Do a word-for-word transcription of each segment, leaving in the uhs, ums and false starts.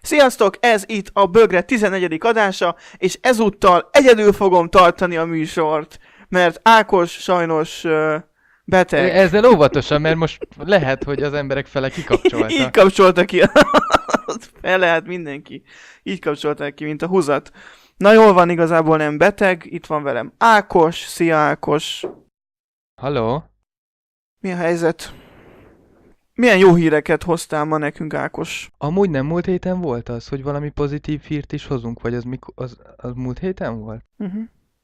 Sziasztok, ez itt a Bögre tizennegyedik adása, és ezúttal egyedül fogom tartani a műsort, mert Ákos sajnos uh, beteg. Ezzel óvatosan, mert most lehet, hogy az emberek fele kikapcsolta. Így kapcsolta ki. Fel lehet mindenki. Így kapcsolták ki, mint a húzat. Na jól van, igazából nem beteg, itt van velem Ákos. Szia Ákos. Halló? Mi a helyzet? Milyen jó híreket hoztál ma nekünk, Ákos? Amúgy nem múlt héten volt az, hogy valami pozitív hírt is hozunk, vagy az, mikor, az, az múlt héten volt? Uh-huh.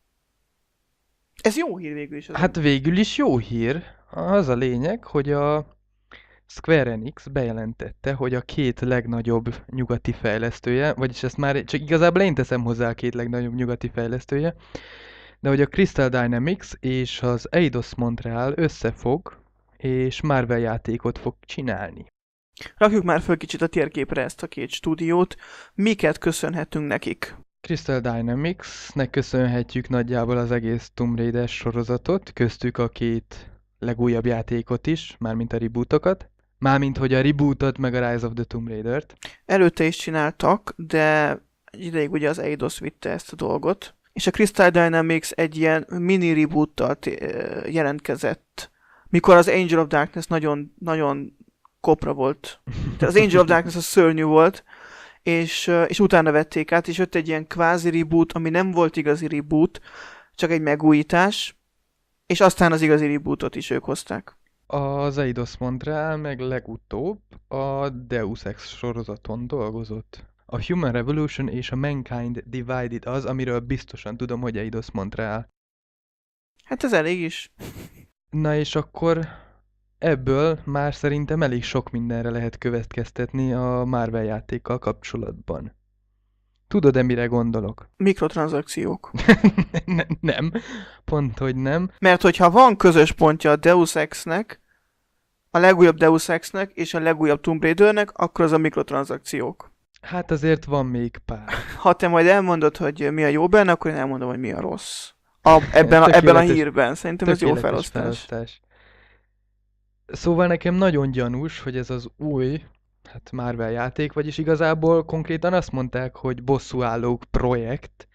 Ez jó hír végül is. Hát végül is jó hír. Az a lényeg, hogy a Square Enix bejelentette, hogy a két legnagyobb nyugati fejlesztője, vagyis ezt már csak igazából én teszem hozzá a két legnagyobb nyugati fejlesztője, de hogy a Crystal Dynamics és az Eidos Montreal összefog, és Marvel játékot fog csinálni. Rakjuk már föl kicsit a térképre ezt a két stúdiót. Miket köszönhetünk nekik? Crystal Dynamics-nek köszönhetjük nagyjából az egész Tomb Raider sorozatot, köztük a két legújabb játékot is, mármint a rebootokat. Mármint, hogy a rebootot meg a Rise of the Tomb Raider-t. Előtte is csináltak, de egy ideig ugye az Eidos vitte ezt a dolgot. És a Crystal Dynamics egy ilyen mini reboottal jelentkezett, mikor az Angel of Darkness nagyon, nagyon kopra volt. Tehát az Angel of Darkness az szörnyű volt, és, és utána vették át, és jött egy ilyen kvázi reboot, ami nem volt igazi reboot, csak egy megújítás, és aztán az igazi rebootot is ők hozták. Az Eidos Montreal meg legutóbb a Deus Ex sorozaton dolgozott. A Human Revolution és a Mankind Divided az, amiről biztosan tudom, hogy Eidos Montreal. Hát ez elég is. Na és akkor ebből már szerintem elég sok mindenre lehet következtetni a Marvel játékkal kapcsolatban. Tudod-e, mire gondolok? Mikrotranszakciók. ne- nem, pont hogy nem. Mert hogyha van közös pontja a Deus Ex-nek, a legújabb Deus Ex-nek és a legújabb Tomb Raider-nek, akkor az a mikrotranszakciók. Hát azért van még pár. Ha te majd elmondod, hogy mi a jó benne, akkor én elmondom, hogy mi a rossz. A, ebben, a, ebben a hírben. Szerintem ez jó felosztás. felosztás. Szóval nekem nagyon gyanús, hogy ez az új hát Marvel játék, vagyis igazából konkrétan azt mondták, hogy bosszúállók projekt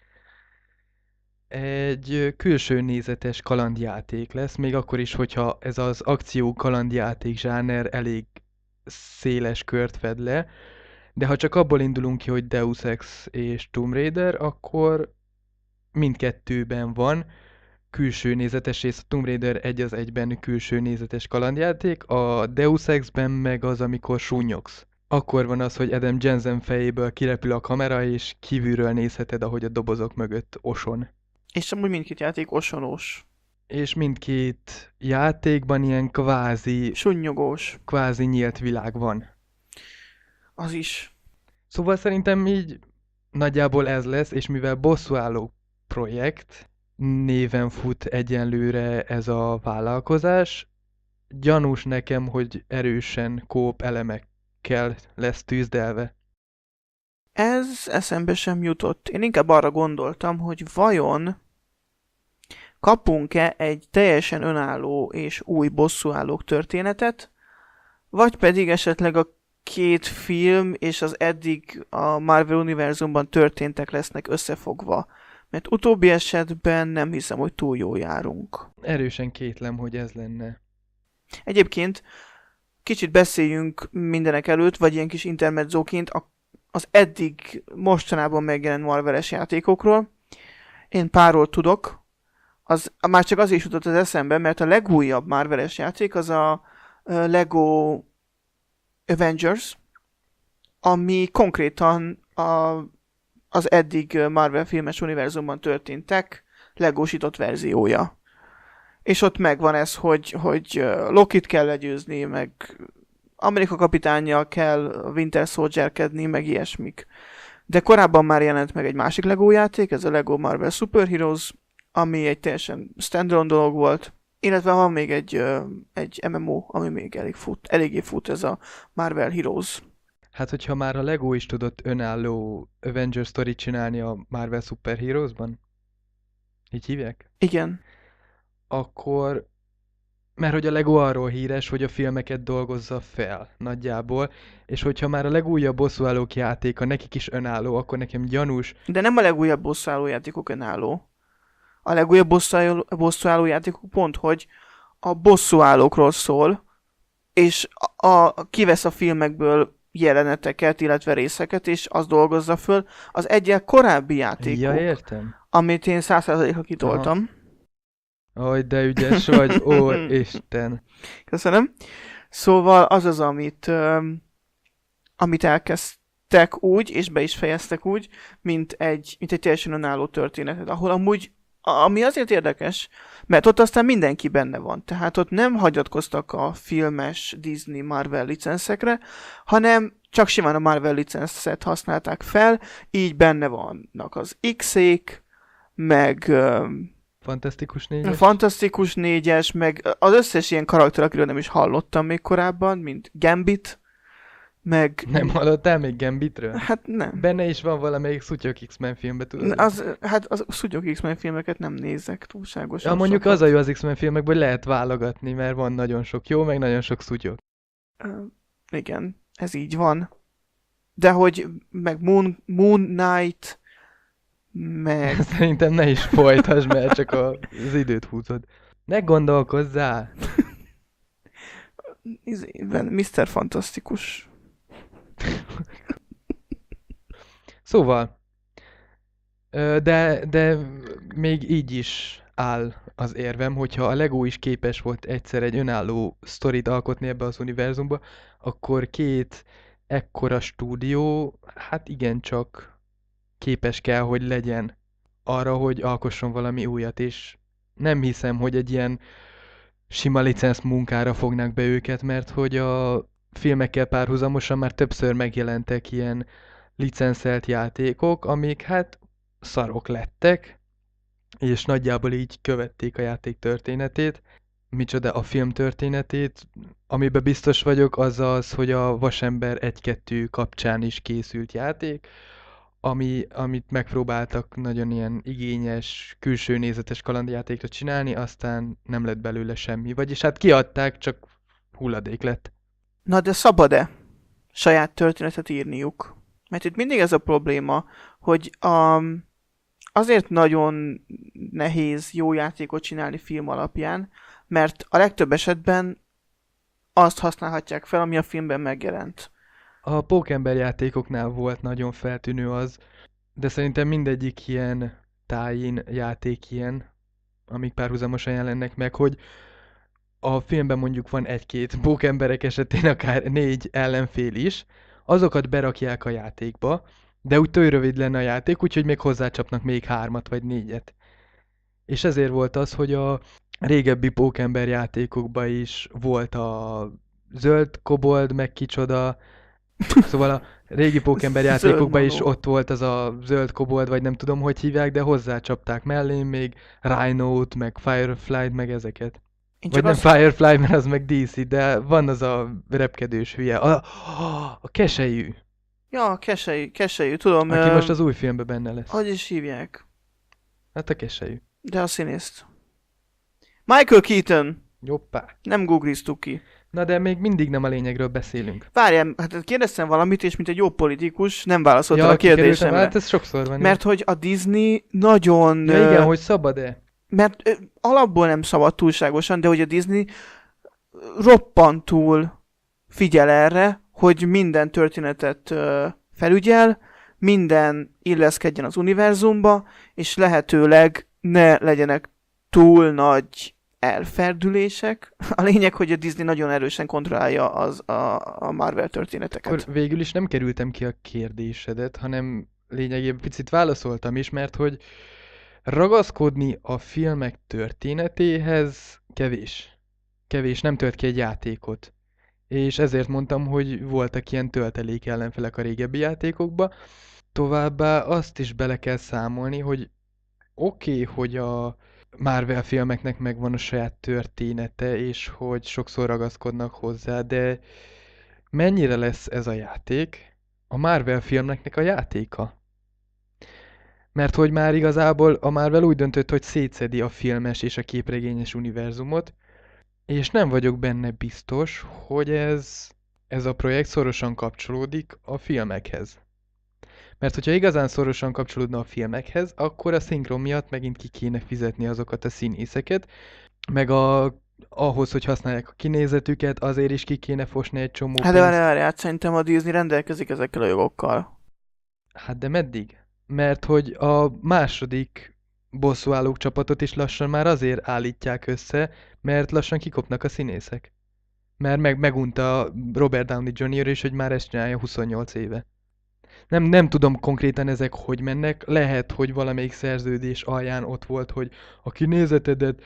egy külső nézetes kalandjáték lesz, még akkor is, hogyha ez az akció kalandjáték zsáner elég széles kört fed le, de ha csak abból indulunk ki, hogy Deus Ex és Tomb Raider, akkor mindkettőben van külső nézetes rész, a Tomb Raider egy az egyben külső nézetes kalandjáték, a Deus Ex-ben meg az, amikor súnyogsz. Akkor van az, hogy Adam Jensen fejéből kirepül a kamera, és kívülről nézheted, ahogy a dobozok mögött oson. És amúgy mindkét játék osonós. És mindkét játékban ilyen kvázi... Sunnyogós. Kvázi nyílt világ van. Az is. Szóval szerintem így nagyjából ez lesz, és mivel bosszúálló projekt néven fut egyenlőre ez a vállalkozás, gyanús nekem, hogy erősen kóp elemekkel lesz tűzdelve. Ez eszembe sem jutott. Én inkább arra gondoltam, hogy vajon kapunk-e egy teljesen önálló és új bosszúállók történetet, vagy pedig esetleg a két film és az eddig a Marvel univerzumban történtek lesznek összefogva. Mert utóbbi esetben nem hiszem, hogy túl jól járunk. Erősen kétlem, hogy ez lenne. Egyébként kicsit beszéljünk mindenek előtt, vagy ilyen kis intermedzóként az eddig mostanában megjelent Marvel-es játékokról. Én párról tudok. Az, már csak azért is jutott az eszembe, mert a legújabb Marvel-es játék az a Lego Avengers, ami konkrétan a, az eddig Marvel filmes univerzumban történtek legósított verziója. És ott megvan ez, hogy, hogy Lokit kell legyőzni, meg Amerika kapitánnyal kell Winter Soldier-kedni, meg ilyesmik. De korábban már jelent meg egy másik Lego játék, ez a Lego Marvel Super Heroes, ami egy teljesen standalone dolog volt. Illetve van még egy, egy em em o, ami még elég fut, eléggé fut, ez a Marvel Heroes. Hát, hogyha már a Lego is tudott önálló Avengers Story csinálni a Marvel Super Heroes-ban, így hívják? Igen. Akkor Mert hogy a Lego arról híres, hogy a filmeket dolgozza fel, nagyjából, és hogyha már a legújabb bosszúállók játéka nekik is önálló, akkor nekem gyanús. De nem a legújabb bosszúálló játékok önálló. A legújabb bosszúálló, bosszúálló játékok pont, hogy a bosszúállókról szól, és a, a, kivesz a filmekből jeleneteket, illetve részeket, és azt dolgozza föl. Az egyel korábbi játékok, Ja, értem. amit én száz százalékra kitoltam. Aj, de ügyes vagy, ó, Isten. Köszönöm. Szóval az az, amit, öm, amit elkezdtek úgy, és be is fejeztek úgy, mint egy, mint egy teljesen önálló történetet, ahol amúgy, ami azért érdekes, mert ott aztán mindenki benne van. Tehát ott nem hagyatkoztak a filmes Disney Marvel licenszekre, hanem csak simán a Marvel licenszet használták fel, így benne vannak az X-ék, meg öm, Fantasztikus a négyes. Fantasztikus négyes, meg az összes ilyen karakter, akiről nem is hallottam még korábban, mint Gambit, meg... Nem hallottál még Gambitről? Hát nem. Benne is van valamelyik Szutyok X-Men filmbe, tudod? Az, hát az Szutyok X-Men filmeket nem nézek túlságosan Ja, mondjuk sokat. az a jó az X-Men filmekből, hogy lehet válogatni, mert van nagyon sok jó, meg nagyon sok szutyok. Ö, igen, ez így van. De hogy meg Moon, Moon Knight, meg... Szerintem ne is folytasd, mert csak a, az időt húzod. Ne gondolkozzál! izében miszter Fantasztikus. Szóval, ö, de, de még így is áll az érvem, hogyha a Lego is képes volt egyszer egy önálló sztorit alkotni ebbe az univerzumba, akkor két ekkora stúdió, hát igencsak képes kell, hogy legyen arra, hogy alkosson valami újat, és nem hiszem, hogy egy ilyen sima licensz munkára fognak be őket, mert hogy a filmekkel párhuzamosan már többször megjelentek ilyen licenszelt játékok, amik hát szarok lettek, és nagyjából így követték a játék történetét. Micsoda a film történetét, amiben biztos vagyok, az az, hogy a Vasember egy-kettő kapcsán is készült játék, ami, amit megpróbáltak nagyon ilyen igényes, külső nézetes kalandjátékra csinálni, aztán nem lett belőle semmi. Vagyis hát kiadták, csak hulladék lett. Na de szabad-e saját történetet írniuk? Mert itt mindig ez a probléma, hogy um, azért nagyon nehéz jó játékot csinálni film alapján, mert a legtöbb esetben azt használhatják fel, ami a filmben megjelent. A Pókember játékoknál volt nagyon feltűnő az, de szerintem mindegyik ilyen tájin játék ilyen, amik párhuzamosan jelennek meg, hogy a filmben mondjuk van egy-két pókemberek esetén akár négy ellenfél is, azokat berakják a játékba, de úgy tök rövid lenne a játék, úgyhogy még hozzácsapnak még hármat vagy négyet. És ezért volt az, hogy a régebbi pókember játékokban is volt a zöld kobold, meg kicsoda, szóval a régi pókember Zöld játékokban is manó. ott volt az a zöld kobold, vagy nem tudom, hogy hívják, de hozzácsapták mellé még Rhino-t, meg Firefly-t, meg ezeket. Én Vagy csak nem azt... Firefly, mert az meg dé cé, de van az a repkedős hülye. A, a keselyű, Ja, keselyű, keselyű, tudom. aki ö, most az új filmben benne lesz. Hogy is hívják? Hát a keselyű. De a színészt. Michael Keaton. Joppá. Nem googliztuk ki. Na de még mindig nem a lényegről beszélünk. Várjál, hát kérdeztem valamit, és mint egy jó politikus nem válaszoltál a kikerültem, kérdésemre. hát ez sokszor van. Mert hogy a Disney nagyon... ja, igen, ö, hogy szabad-e? Mert ö, alapból nem szabad túlságosan, de hogy a Disney roppantul figyel erre, hogy minden történetet ö, felügyel, minden illeszkedjen az univerzumba, és lehetőleg ne legyenek túl nagy elferdülések. A lényeg, hogy a Disney nagyon erősen kontrollálja az, a, a Marvel történeteket. Akkor végül is nem kerültem ki a kérdésedet, hanem lényegében picit válaszoltam is, mert hogy ragaszkodni a filmek történetéhez kevés. Kevés, nem tölt ki egy játékot. És ezért mondtam, hogy voltak ilyen töltelék ellenfelek a régebbi játékokba. Továbbá azt is bele kell számolni, hogy oké, okay, hogy a Marvel filmeknek megvan a saját története, és hogy sokszor ragaszkodnak hozzá, de mennyire lesz ez a játék a Marvel filmeknek a játéka? Mert hogy már igazából a Marvel úgy döntött, hogy szétszedi a filmes és a képregényes univerzumot, És nem vagyok benne biztos, hogy ez, ez a projekt szorosan kapcsolódik a filmekhez. Mert hogyha igazán szorosan kapcsolódna a filmekhez, akkor a szinkron miatt megint ki kéne fizetni azokat a színészeket, meg a, ahhoz, hogy használják a kinézetüket, azért is ki kéne fosni egy csomó Hát de pénzt. várjál, várjál, szerintem a Disney rendelkezik ezekkel a jogokkal. Hát de meddig? Mert hogy a második bosszúállók csapatot is lassan már azért állítják össze, mert lassan kikopnak a színészek. Mert meg, megunta Robert Downey junior is, hogy már ezt csinálja huszonnyolc éve. Nem, nem tudom konkrétan ezek hogy mennek, lehet, hogy valamelyik szerződés alján ott volt, hogy a kinézetedet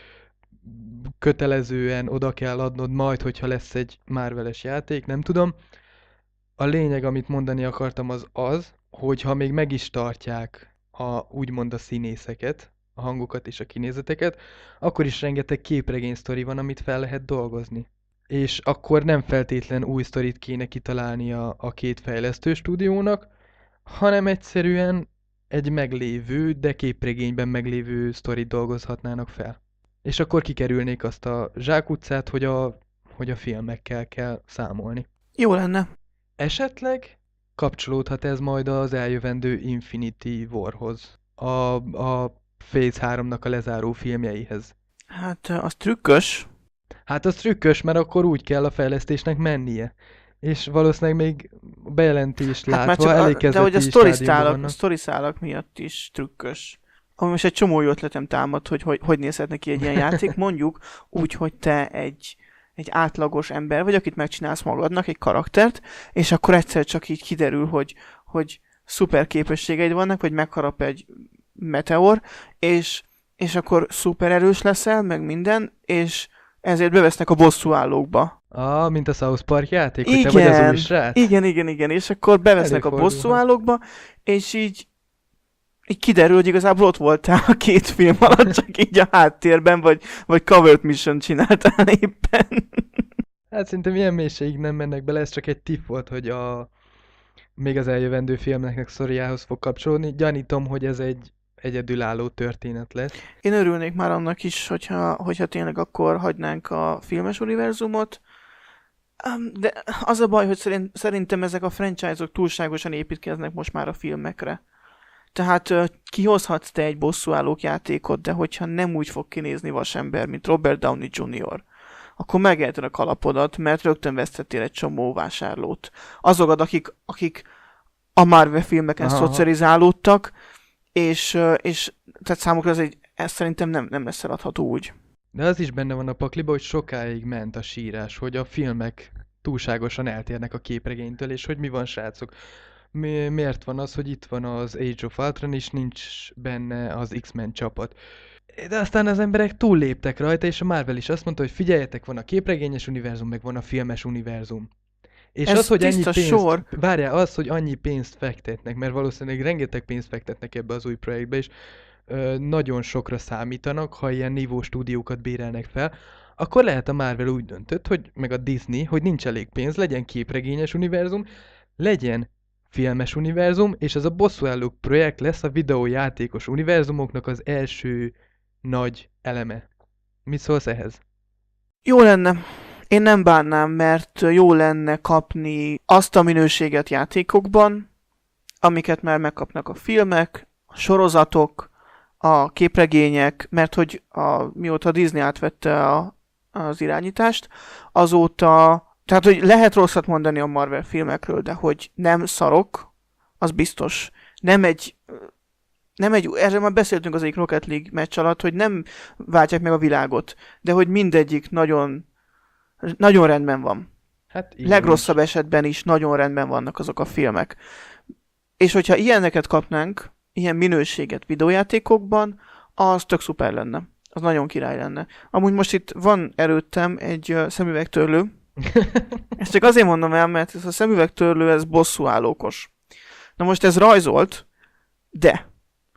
kötelezően oda kell adnod majd, hogyha lesz egy Marvel-es játék, nem tudom. A lényeg, amit mondani akartam, az az, hogy ha még meg is tartják a, úgymond a színészeket, a hangokat és a kinézeteket, akkor is rengeteg képregény sztori van, amit fel lehet dolgozni. És akkor nem feltétlen új sztorit kéne kitalálni a, a két fejlesztő stúdiónak, hanem egyszerűen egy meglévő, de képregényben meglévő sztorit dolgozhatnának fel. És akkor kikerülnék azt a zsákutcát, hogy a, hogy a filmekkel kell számolni. Jó lenne. Esetleg kapcsolódhat ez majd az eljövendő Infinity Warhoz, a, a Phase háromnak a lezáró filmjeihez. Hát az trükkös. Hát az trükkös, mert akkor úgy kell a fejlesztésnek mennie. És valószínűleg még a bejelentést Hát már látva csak a, elég de hogy a kezdeti sztori stádiumban szálak, vannak. sztori szálak miatt is trükkös. Ami most egy csomó jó ötletem támad, hogy hogy, hogy nézhetne ki egy ilyen játék. Mondjuk úgy, hogy te egy, egy átlagos ember vagy, akit megcsinálsz magadnak, egy karaktert, és akkor egyszer csak így kiderül, hogy, hogy szuper képességeid vannak, vagy megharap egy meteor, és, és akkor szuper erős leszel, meg minden, és ezért bevesznek a bosszúállókba. Ah, mint a South Park játék, hogy te vagy az új srác. Igen, igen, igen, és akkor bevesznek a bosszúállókba, és így, így kiderül, hogy igazából ott voltál a két film alatt, csak így a háttérben, vagy, vagy covered mission csináltál éppen. Hát szerintem ilyen mélységig nem mennek bele, ez csak egy tipp volt, hogy a még az eljövendő filmnek sztoriához fog kapcsolódni. Gyanítom, hogy ez egy egyedülálló történet lesz. Én örülnék már annak is, hogyha, hogyha tényleg akkor hagynánk a filmes univerzumot, de az a baj, hogy szerint, szerintem ezek a franchise-ok túlságosan építkeznek most már a filmekre. Tehát kihozhatsz te egy bosszúállók játékot, de hogyha nem úgy fog kinézni vasember, mint Robert Downey junior, akkor megélted a kalapodat, mert rögtön vesztettél egy csomó vásárlót. Azokat, akik, akik a Marvel filmeken Aha. szocializálódtak, és, és tehát számukra ez, egy, ez szerintem nem, nem lesz eladható úgy. De az is benne van a pakliba, hogy sokáig ment a sírás, hogy a filmek túlságosan eltérnek a képregénytől, és hogy mi van, srácok. Mi, miért van az, hogy itt van az Age of Ultron, és nincs benne az X-Men csapat. De aztán az emberek túlléptek rajta, és a Marvel is azt mondta, hogy figyeljetek, van a képregényes univerzum, meg van a filmes univerzum. És ez az, hogy ennyi pénzt, sor. várjál, az, hogy annyi pénzt fektetnek, mert valószínűleg rengeteg pénzt fektetnek ebbe az új projektbe, és ö, nagyon sokra számítanak, ha ilyen nívó stúdiókat bérelnek fel, akkor lehet a Marvel úgy döntött, hogy, meg a Disney, hogy nincs elég pénz, legyen képregényes univerzum, legyen filmes univerzum, és ez a bosszúállók projekt lesz a videójátékos univerzumoknak az első nagy eleme. Mit szólsz ehhez? Jó lenne. Én nem bánnám, mert jó lenne kapni azt a minőséget játékokban, amiket már megkapnak a filmek, a sorozatok, a képregények, mert hogy a, mióta Disney átvette a, az irányítást, azóta, tehát hogy lehet rosszat mondani a Marvel filmekről, de hogy nem szarok, az biztos. Nem egy, nem egy, erről már beszéltünk az egyik Rocket League meccs alatt, hogy nem váltják meg a világot, de hogy mindegyik nagyon Nagyon rendben van. Hát Legrosszabb is. esetben is nagyon rendben vannak azok a filmek. És hogyha ilyeneket kapnánk, ilyen minőséget videójátékokban, az tök szuper lenne. Az nagyon király lenne. Amúgy most itt van előttem egy uh, szemüvegtörlő. Ezt csak azért mondom el, mert ez a szemüvegtörlő, ez bosszúállókos. Na most ez rajzolt, de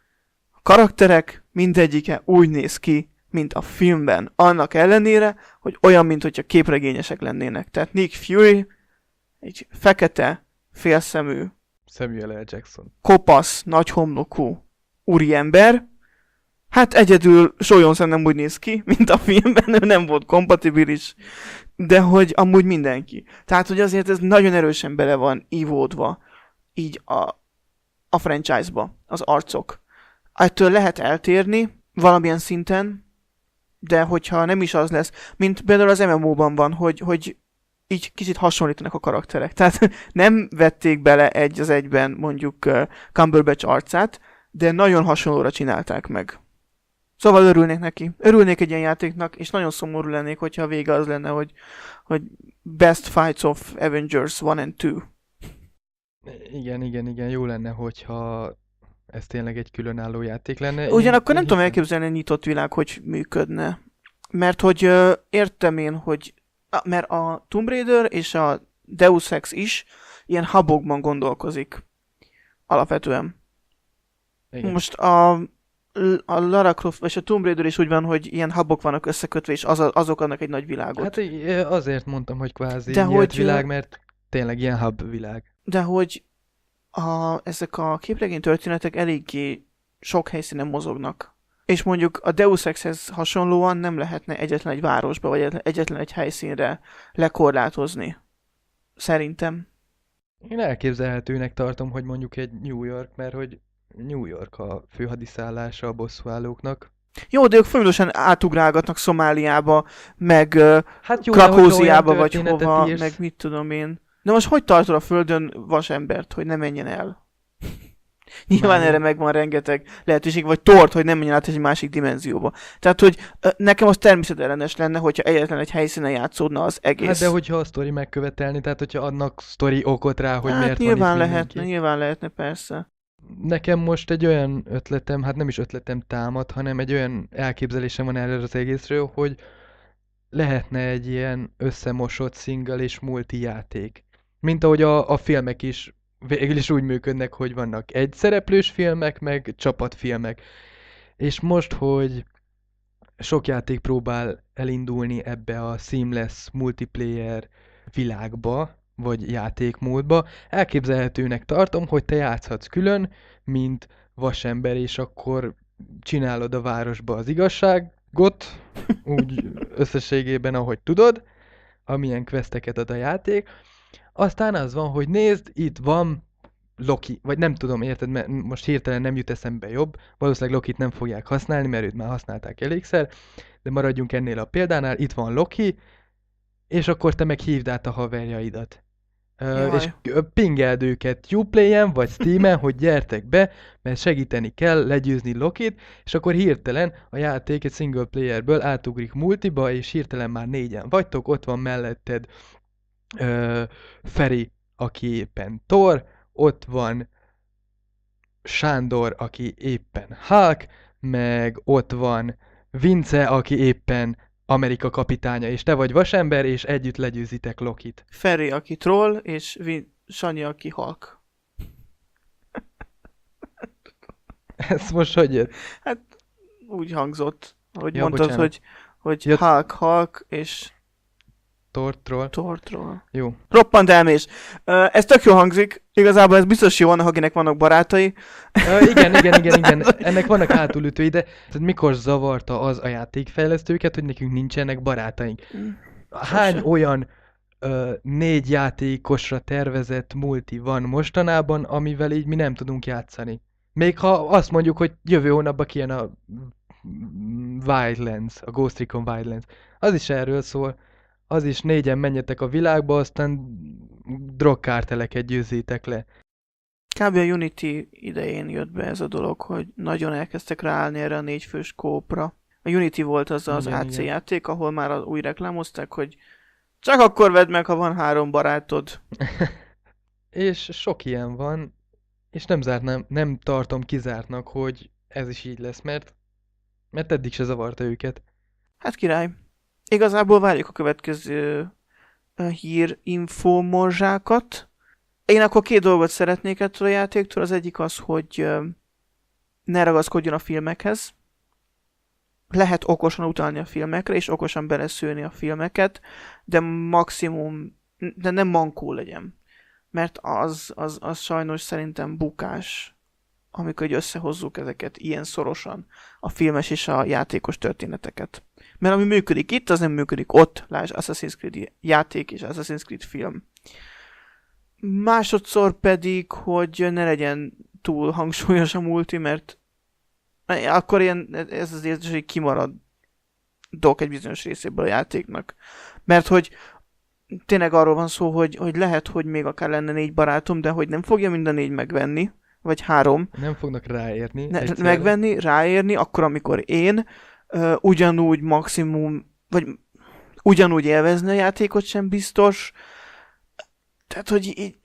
a karakterek mindegyike úgy néz ki, mint a filmben, annak ellenére, hogy olyan, mint hogyha képregényesek lennének. Tehát Nick Fury egy fekete, félszemű, Samuel L. Jackson. kopasz, nagy homlokú úriember, Hát egyedül Solyonsen nem úgy néz ki, mint a filmben, ő nem volt kompatibilis, de hogy amúgy mindenki. Tehát, hogy azért ez nagyon erősen bele van ívódva így a, a franchise-ba, az arcok. Ettől lehet eltérni valamilyen szinten, de hogyha nem is az lesz, mint például az em em o-ban van, hogy, hogy így kicsit hasonlítanak a karakterek. Tehát nem vették bele egy az egyben mondjuk uh, Cumberbatch arcát, de nagyon hasonlóra csinálták meg. Szóval örülnék neki. Örülnék egy ilyen játéknak, és nagyon szomorú lennék, hogyha a vége az lenne, hogy, hogy Best Fights of Avengers one and two. Igen, igen, igen, jó lenne, hogyha ez tényleg egy különálló játék lenne. Ugyanakkor Én- nem én tudom hiszem. elképzelni egy nyitott világ, hogy működne. Mert hogy ö, értem én, hogy a, mert a Tomb Raider és a Deus Ex is ilyen hubokban gondolkozik. Alapvetően. Igen. Most a, a Lara Croft, és a Tomb Raider is úgy van, hogy ilyen hubok vannak összekötve, és az, azok adnak egy nagy világot. Hát i- azért mondtam, hogy kvázi De nyílt hogy, világ, ö, mert tényleg ilyen hub világ. De hogy a, ezek a képregény történetek eléggé sok helyszínen mozognak. És mondjuk a Deus Exhez hasonlóan nem lehetne egyetlen egy városba, vagy egyetlen- egyetlen egy helyszínre lekorlátozni. Szerintem. Én elképzelhetőnek tartom, hogy mondjuk egy New York, mert hogy New York a főhadiszállása a bosszúállóknak. Jó, de ők folyamatosan átugrálgatnak Szomáliába, meg uh, Hát jó, de hogyha olyan Krakóziába, vagy történetet hova, írsz, meg mit tudom én. De most hogy tartod a földön vasembert, hogy ne menjen el? Nyilván Már- erre megvan rengeteg lehetőség, vagy tort, hogy nem menjen át egy másik dimenzióba. Tehát, hogy ö, nekem az természetellenes lenne, hogyha egyetlen egy helyszínen játszódna az egész. Hát de hogyha a sztori megkövetelni, tehát hogyha adnak sztori okot rá, hogy hát miért nyilván van itt lehetne, mindenki. nyilván lehetne, persze. Nekem most egy olyan ötletem, hát nem is ötletem támad, hanem egy olyan elképzelésem van erről az egészről, hogy lehetne egy ilyen összemosott single és multi játék. Mint ahogy a, a filmek is végül is úgy működnek, hogy vannak egy szereplős filmek, meg csapatfilmek. És most, hogy sok játék próbál elindulni ebbe a seamless multiplayer világba, vagy játékmódba, elképzelhetőnek tartom, hogy te játszhatsz külön, mint vasember, és akkor csinálod a városba az igazságot, úgy összességében, ahogy tudod, amilyen questeket ad a játék. Aztán az van, hogy nézd, itt van Loki, vagy nem tudom, érted, mert most hirtelen nem jut eszembe jobb, valószínűleg Lokit nem fogják használni, mert őt már használták elégszer, de maradjunk ennél a példánál, itt van Loki, és akkor te meg hívd át a haverjaidat. Ö, Jaj. és ö, pingeld őket Uplay-en vagy Steam-en, hogy gyertek be, mert segíteni kell legyőzni Lokit, és akkor hirtelen a játék egy single playerből átugrik multiba, és hirtelen már négyen vagytok, ott van melletted ö, Feri, aki éppen Thor, ott van Sándor, aki éppen Hulk, meg ott van Vince, aki éppen Amerika kapitánya, és te vagy vasember, és együtt legyőzitek Lokit. Ferry, aki troll, és Vin- Sanyi, aki halk. Ez most hogy jött? Hát úgy hangzott, hogy Ja, mondtad, bocsánat. hogy, hogy Jött- Hulk, Hulk és Tortról. Thor troll. Jó. Roppant elmés. Ö, Ez tök jó hangzik. Igazából ez biztos jó annak, akinek vannak barátai. Ö, igen, igen, igen, igen. Ennek vannak hátulütői, de tehát mikor zavarta az a játékfejlesztőket, hogy nekünk nincsenek barátaink? Hány Sose. olyan ö, négy játékosra tervezett multi van mostanában, amivel így mi nem tudunk játszani? Még ha azt mondjuk, hogy jövő hónapban kijön a Wildlands, a Ghost Recon Wildlands. Az is erről szól. Az is négyen menjetek a világba, aztán drogkárteleket győzzétek le. Kb. A Unity idején jött be ez a dolog, hogy nagyon elkezdtek ráállni erre a négyfős kópra. A Unity volt az az Igen, á cé igen. játék, ahol már az- úgy reklámozták, hogy csak akkor vedd meg, ha van három barátod. És sok ilyen van, és nem zárnám, nem tartom kizártnak, hogy ez is így lesz, mert, mert eddig se zavarta őket. Hát király. Igazából várjuk a következő ö, hír info morzsákat. Én akkor két dolgot szeretnék ettől a játéktól. Az egyik az, hogy ö, ne ragaszkodjon a filmekhez. Lehet okosan utalni a filmekre, és okosan beleszőni a filmeket, de maximum, de nem mankó legyen. Mert az, az, az sajnos szerintem bukás amikor így összehozzuk ezeket ilyen szorosan, a filmes és a játékos történeteket. Mert ami működik itt, az nem működik ott, lásd Assassin's Creed játék és Assassin's Creed film. Másodszor pedig, hogy ne legyen túl hangsúlyos a multi, mert akkor ilyen, ez az érzés, hogy kimaradok egy bizonyos részéből a játéknak. Mert hogy tényleg arról van szó, hogy, hogy lehet, hogy még akár lenne négy barátom, de hogy nem fogja mind a négy megvenni, vagy három. Nem fognak ráérni. Ne, megvenni, ráérni, akkor, amikor én uh, ugyanúgy maximum, vagy ugyanúgy élvezni a játékot sem biztos. Tehát, hogy így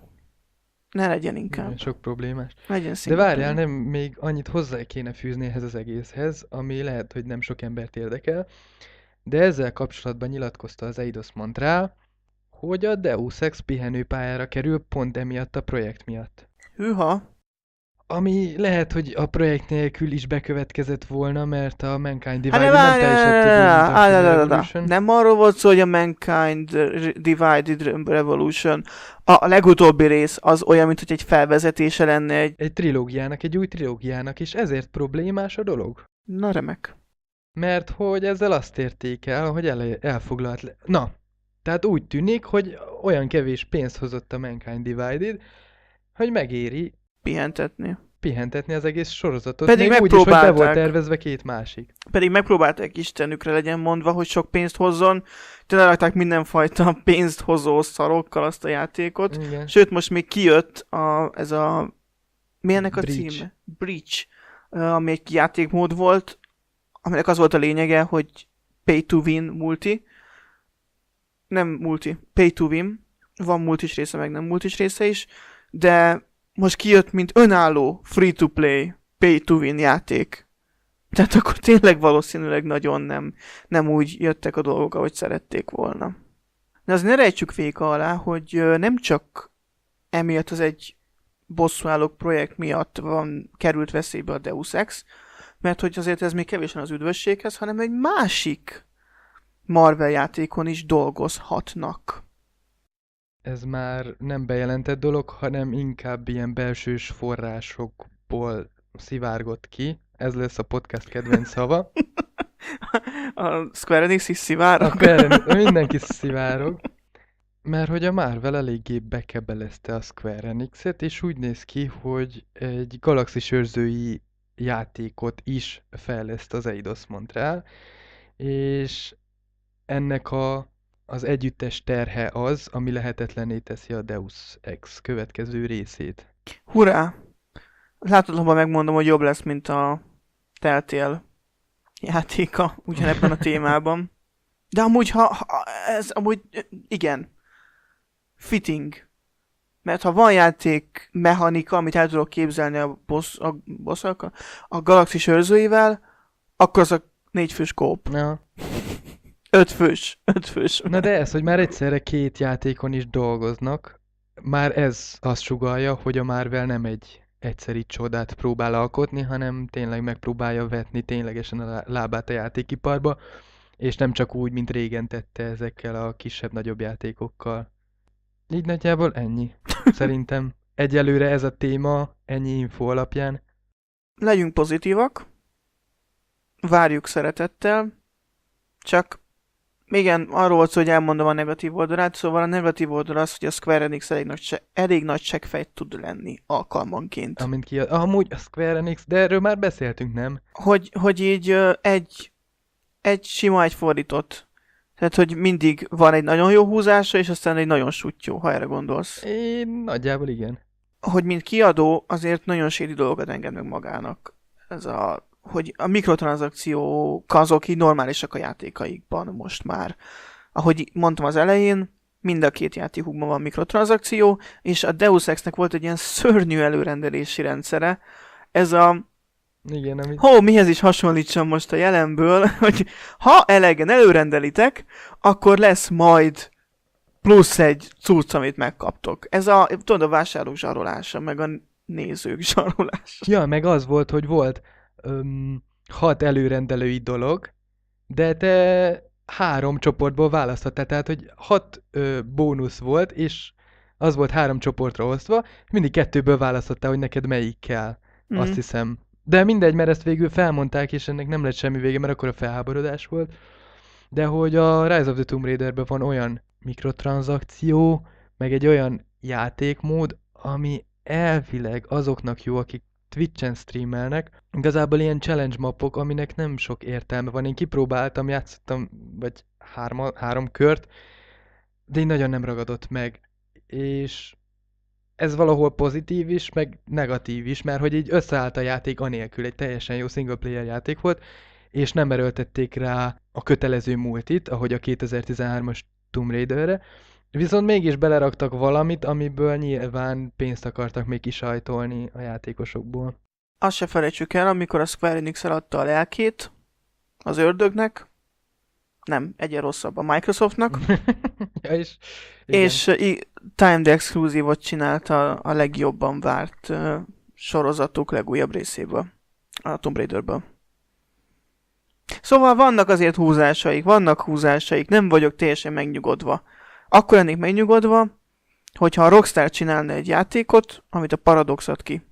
ne legyen inkább. Igen, sok problémás. Legyen De várjál, nem, még annyit hozzá kéne fűzni ehhez az egészhez, ami lehet, hogy nem sok embert érdekel, de ezzel kapcsolatban nyilatkozta az Eidos Montreal, hogy a Deus Ex pihenőpályára kerül pont emiatt a projekt miatt. Hűha! Ami lehet, hogy a projekt nélkül is bekövetkezett volna, mert a Mankind Divided Hát nem teljesített nem, nem, nem arról volt szó, hogy a Mankind Divided Revolution, a legutóbbi rész az olyan, mint hogy egy felvezetése lenne egy... Egy trilógiának, egy új trilógiának, és ezért problémás a dolog. Na remek. Mert hogy ezzel azt érték el, hogy el, elfoglalt le... Na, tehát úgy tűnik, hogy olyan kevés pénzt hozott a Mankind Divided, hogy megéri pihentetni. Pihentetni az egész sorozatot. Pedig még úgy is, hogy be volt megpróbálták. tervezve két másik. Pedig megpróbálták istenükre legyen mondva, hogy sok pénzt hozzon. Telerakták mindenfajta pénzt hozó szarokkal azt a játékot. Igen. Sőt, most még kijött a, ez a... Mi ennek a Breach. címe? Breach. Ami egy játékmód volt, aminek az volt a lényege, hogy pay to win multi. Nem multi, pay to win. Van multis része, meg nem multis része is. De most kijött, mint önálló free-to-play, pay-to-win játék. Tehát akkor tényleg valószínűleg nagyon nem, nem úgy jöttek a dolgok, ahogy szerették volna. De azért ne rejtsük véka alá, hogy nem csak emiatt az egy bosszúállók projekt miatt van került veszélybe a Deus Ex, mert hogy azért ez még kevésen az üdvösséghez, hanem egy másik Marvel játékon is dolgozhatnak. Ez már nem bejelentett dolog, hanem inkább ilyen belsős forrásokból szivárgott ki. Ez lesz a podcast kedvenc szava. A Square Enix is szivárog. A Square, mindenki szivárog. Mert hogy a Marvel eléggé bekebelezte a Square Enixet, és úgy néz ki, hogy egy galaxis őrzői játékot is fejleszt az Eidos Montreal, és ennek a az együttes terhe az, ami lehetetlenné teszi a Deus Ex következő részét. Hurrá! Láthatóban megmondom, hogy jobb lesz, mint a Telltale játéka ugyanebben a témában. De amúgy, ha, ha ez amúgy, igen, fitting. Mert ha van játék mechanika, amit el tudok képzelni a, boss, a bossokkal, a galaxis őrzőivel, akkor az a négy fős kóp. Na. Öt fős, öt fős. Na de ez, hogy már egyszerre két játékon is dolgoznak, már ez azt sugallja, hogy a Marvel nem egy egyszeri csodát próbál alkotni, hanem tényleg megpróbálja vetni ténylegesen a lábát a játékiparba, és nem csak úgy, mint régen tette ezekkel a kisebb-nagyobb játékokkal. Így nagyjából ennyi. Szerintem egyelőre ez a téma, ennyi info alapján. Legyünk pozitívak, várjuk szeretettel, csak igen, arról volt szó, hogy elmondom a negatív oldalát, szóval a negatív oldal az, hogy a Square Enix elég nagy, se- elég nagy seggfejt tud lenni alkalmanként. Amint ki, amúgy a Square Enix, de erről már beszéltünk, nem? Hogy, hogy így ö, egy, egy sima, egy fordított. Tehát, hogy mindig van egy nagyon jó húzása, és aztán egy nagyon sutyó, ha erre gondolsz. Én nagyjából igen. Hogy mint kiadó, azért nagyon séri dolgokat enged meg magának. Ez a, hogy a mikrotranszakciók azok így normálisak a játékaikban most már. Ahogy mondtam az elején, mind a két játékukban van mikrotranszakció, és a Deus Exnek volt egy ilyen szörnyű előrendelési rendszere. Ez a... Igen, amit... Hó, mihez is hasonlítsam most a jelenből, hogy ha elegen előrendelitek, akkor lesz majd plusz egy cucc, amit megkaptok. Ez a, tudod, a vásárlók zsarolása, meg a nézők zsarolása. Ja, meg az volt, hogy volt öm, hat előrendelői dolog, de te három csoportból választhattál, tehát hogy hat ö, bónusz volt, és az volt három csoportra osztva, mindig kettőből választottál, hogy neked melyik kell. Mm. Azt hiszem. De mindegy, mert ezt végül felmondták, és ennek nem lett semmi vége, mert akkor a felháborodás volt. De hogy a Rise of the Tomb Raiderben van olyan mikrotranszakció, meg egy olyan játékmód, ami elvileg azoknak jó, akik Twitch-en streamelnek. Igazából ilyen challenge mapok, aminek nem sok értelme van. Én kipróbáltam, játszottam, vagy hárma, három kört, de így nagyon nem ragadott meg. És ez valahol pozitív is, meg negatív is, mert hogy így összeállt a játék anélkül, egy teljesen jó single player játék volt, és nem erőltették rá a kötelező multit, ahogy a kétezer-tizenhármas Tomb Raiderre, viszont mégis beleraktak valamit, amiből nyilván pénzt akartak még kisajtolni a játékosokból. Azt se felejtsük el, amikor a Square Enix eladta a lelkét az ördögnek, nem, egyen rosszabb a Microsoftnak, ja, és, igen. és uh, timed exclusive-ot csinálta a legjobban várt uh, sorozatuk legújabb részéből, a Tomb Raiderből. Szóval vannak azért húzásaik, vannak húzásaik, nem vagyok teljesen megnyugodva. Akkor lennék megnyugodva, hogyha a Rockstar csinálna egy játékot, amit a Paradox ad ki.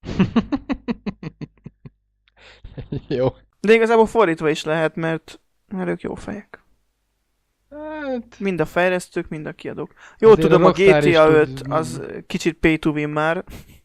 Jó. De igazából fordítva is lehet, mert, mert ők jó fejek. Hát... Mind a fejlesztők, mind a kiadók. Jó, Azért tudom, a a, Rockstar G T A is öt tud- az kicsit pay to win már,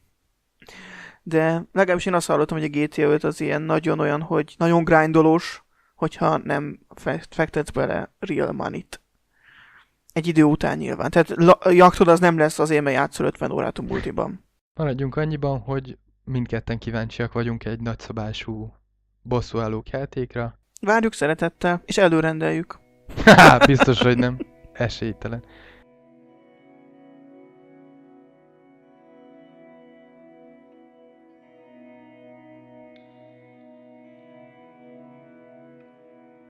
de legalábbis én azt hallottam, hogy a G T A öt az ilyen nagyon olyan, hogy nagyon grindolós, hogyha nem fe- fektetsz bele real money-t. Egy idő után nyilván. Tehát la- jaktod az nem lesz azért, mert játszol ötven órát a multiban. Maradjunk annyiban, hogy mindketten kíváncsiak vagyunk egy nagyszabású bosszúállók játékra. Várjuk szeretettel, és előrendeljük. Haha, biztos, hogy nem. Esélytelen.